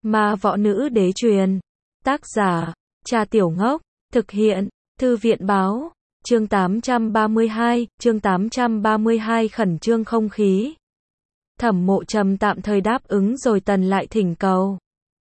Ma võ nữ đế truyền. Tác giả, Trà Tiểu Ngốc. Thực hiện, Thư viện báo. Chương 832, khẩn trương không khí. Thẩm Mộ Trầm tạm thời đáp ứng rồi Tần lại thỉnh cầu.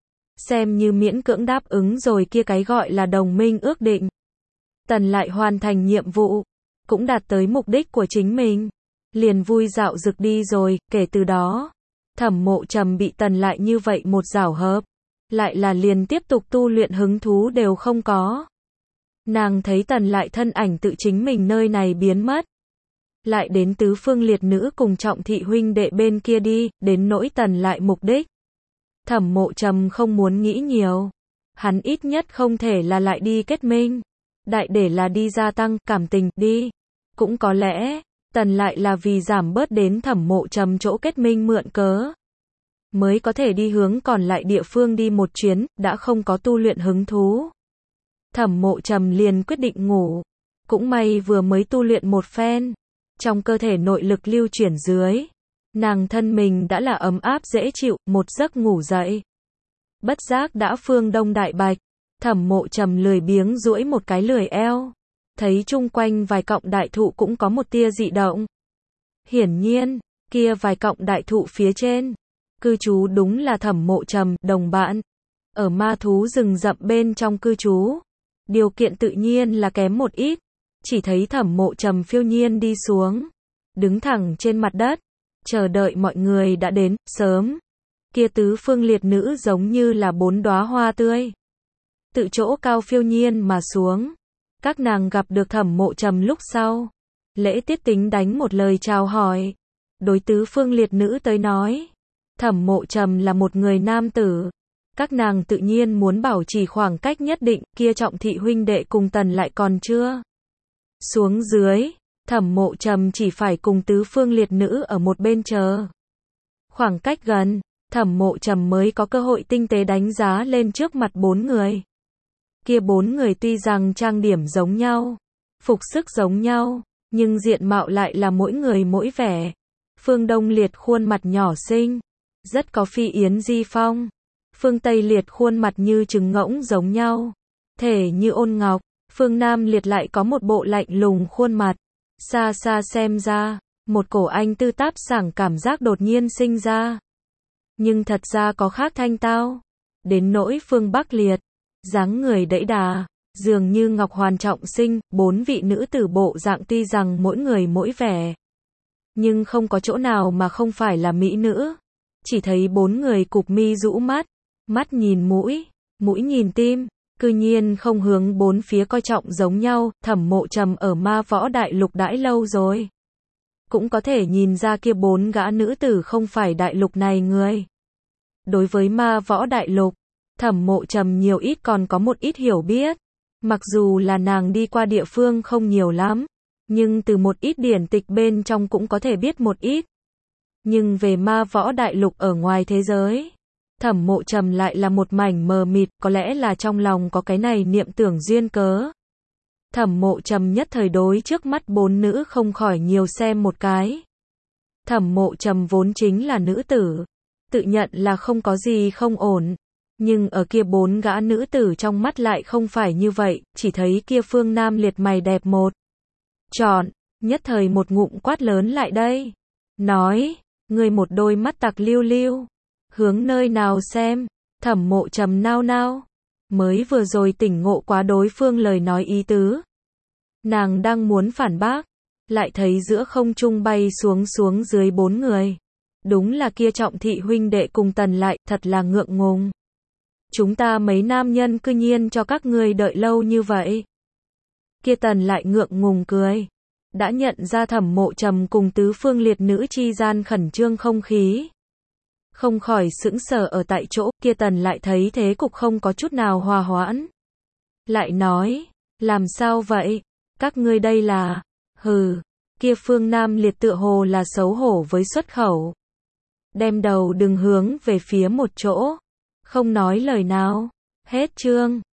Xem như miễn cưỡng đáp ứng rồi kia cái gọi là đồng minh ước định. Tần lại hoàn thành nhiệm vụ, cũng đạt tới mục đích của chính mình. Liền vui dạo rực đi rồi, kể từ đó, Thẩm Mộ Trầm bị Tần lại như vậy một giảo hợp. Lại là liền tiếp tục tu luyện hứng thú đều không có. Nàng thấy Tần lại thân ảnh tự chính mình nơi này biến mất. Lại đến tứ phương liệt nữ cùng Trọng thị huynh đệ bên kia đi, đến nỗi Tần lại mục đích. Thẩm Mộ Trầm không muốn nghĩ nhiều. Hắn ít nhất không thể là lại đi kết minh. Đại để là đi gia tăng cảm tình, đi. Cũng có lẽ, Tần lại là vì giảm bớt đến Thẩm Mộ Trầm chỗ kết minh mượn cớ. Mới có thể đi hướng còn lại địa phương đi một chuyến, đã không có tu luyện hứng thú. Thẩm Mộ Trầm liền quyết định ngủ. Cũng may vừa mới tu luyện một phen. Trong cơ thể nội lực lưu chuyển dưới. Nàng thân mình đã là ấm áp dễ chịu, một giấc ngủ dậy. Bất giác đã phương đông đại bạch. Thẩm Mộ Trầm lười biếng duỗi một cái lười eo. Thấy chung quanh vài cọng đại thụ cũng có một tia dị động. Hiển nhiên, kia vài cọng đại thụ phía trên. Cư trú đúng là Thẩm Mộ Trầm, đồng bạn. Ở ma thú rừng rậm bên trong cư trú. Điều kiện tự nhiên là kém một ít. Chỉ thấy Thẩm Mộ Trầm phiêu nhiên đi xuống. Đứng thẳng trên mặt đất. Chờ đợi mọi người đã đến, sớm. Kia tứ phương liệt nữ giống như là 4 đóa hoa tươi. Tự chỗ cao phiêu nhiên mà xuống. Các nàng gặp được Thẩm Mộ Trầm lúc sau. Lễ tiết tính đánh một lời chào hỏi. Đối tứ phương liệt nữ tới nói. Thẩm Mộ Trầm là một người nam tử. Các nàng tự nhiên muốn bảo trì khoảng cách nhất định, kia Trọng thị huynh đệ cùng Tần lại còn chưa. Xuống dưới, Thẩm Mộ Trầm chỉ phải cùng tứ phương liệt nữ ở một bên chờ. Khoảng cách gần, Thẩm Mộ Trầm mới có cơ hội tinh tế đánh giá lên trước mặt 4 người. Kia 4 người tuy rằng trang điểm giống nhau, phục sức giống nhau, nhưng diện mạo lại là mỗi người mỗi vẻ. Phương Đông liệt khuôn mặt nhỏ xinh, rất có phi yến di phong. Phương Tây liệt khuôn mặt như trứng ngỗng giống nhau, thể như ôn ngọc. Phương Nam liệt lại có một bộ lạnh lùng khuôn mặt. Xa xa xem ra, một cổ anh tư táp sảng cảm giác đột nhiên sinh ra. Nhưng thật ra có khác thanh tao. Đến nỗi Phương Bắc liệt, dáng người đẫy đà, dường như ngọc hoàn trọng sinh. 4 vị nữ tử bộ dạng tuy rằng mỗi người mỗi vẻ, nhưng không có chỗ nào mà không phải là mỹ nữ. Chỉ thấy 4 người cụp mi rũ mắt, mắt nhìn mũi, mũi nhìn tim. Cư nhiên không hướng 4 phía coi trọng giống nhau. Thẩm Mộ Trầm ở ma võ đại lục đãi lâu rồi. Cũng có thể nhìn ra kia 4 gã nữ tử không phải đại lục này người. Đối với ma võ đại lục, Thẩm Mộ Trầm nhiều ít còn có một ít hiểu biết. Mặc dù là nàng đi qua địa phương không nhiều lắm, nhưng từ một ít điển tịch bên trong cũng có thể biết một ít. Nhưng về ma võ đại lục ở ngoài thế giới, Thẩm Mộ Trầm lại là một mảnh mờ mịt, có lẽ là trong lòng có cái này niệm tưởng duyên cớ. Thẩm Mộ Trầm nhất thời đối trước mắt 4 nữ không khỏi nhiều xem một cái. Thẩm Mộ Trầm vốn chính là nữ tử, tự nhận là không có gì không ổn. Nhưng ở kia 4 gã nữ tử trong mắt lại không phải như vậy, chỉ thấy kia Phương Nam liệt mày đẹp một trọn, nhất thời một ngụm quát lớn lại đây. Nói, ngươi một đôi mắt tặc liêu liêu. Hướng nơi nào xem? Thẩm Mộ Trầm nao nao. Mới vừa rồi tỉnh ngộ quá đối phương lời nói ý tứ. Nàng đang muốn phản bác. Lại thấy giữa không trung bay xuống dưới 4 người. Đúng là kia Trọng thị huynh đệ cùng Tần lại, thật là ngượng ngùng. Chúng ta mấy nam nhân cư nhiên cho các ngươi đợi lâu như vậy. Kia Tần lại ngượng ngùng cười. Đã nhận ra Thẩm Mộ Trầm cùng tứ phương liệt nữ chi gian khẩn trương không khí. Không khỏi sững sờ ở tại chỗ. Kia Tần lại thấy thế cục không có chút nào hòa hoãn. Lại nói, làm sao vậy? Các ngươi đây là, hừ. Kia Phương Nam liệt tựa hồ là xấu hổ với xuất khẩu. Đem đầu đừng hướng về phía một chỗ. Không nói lời nào. Hết chương.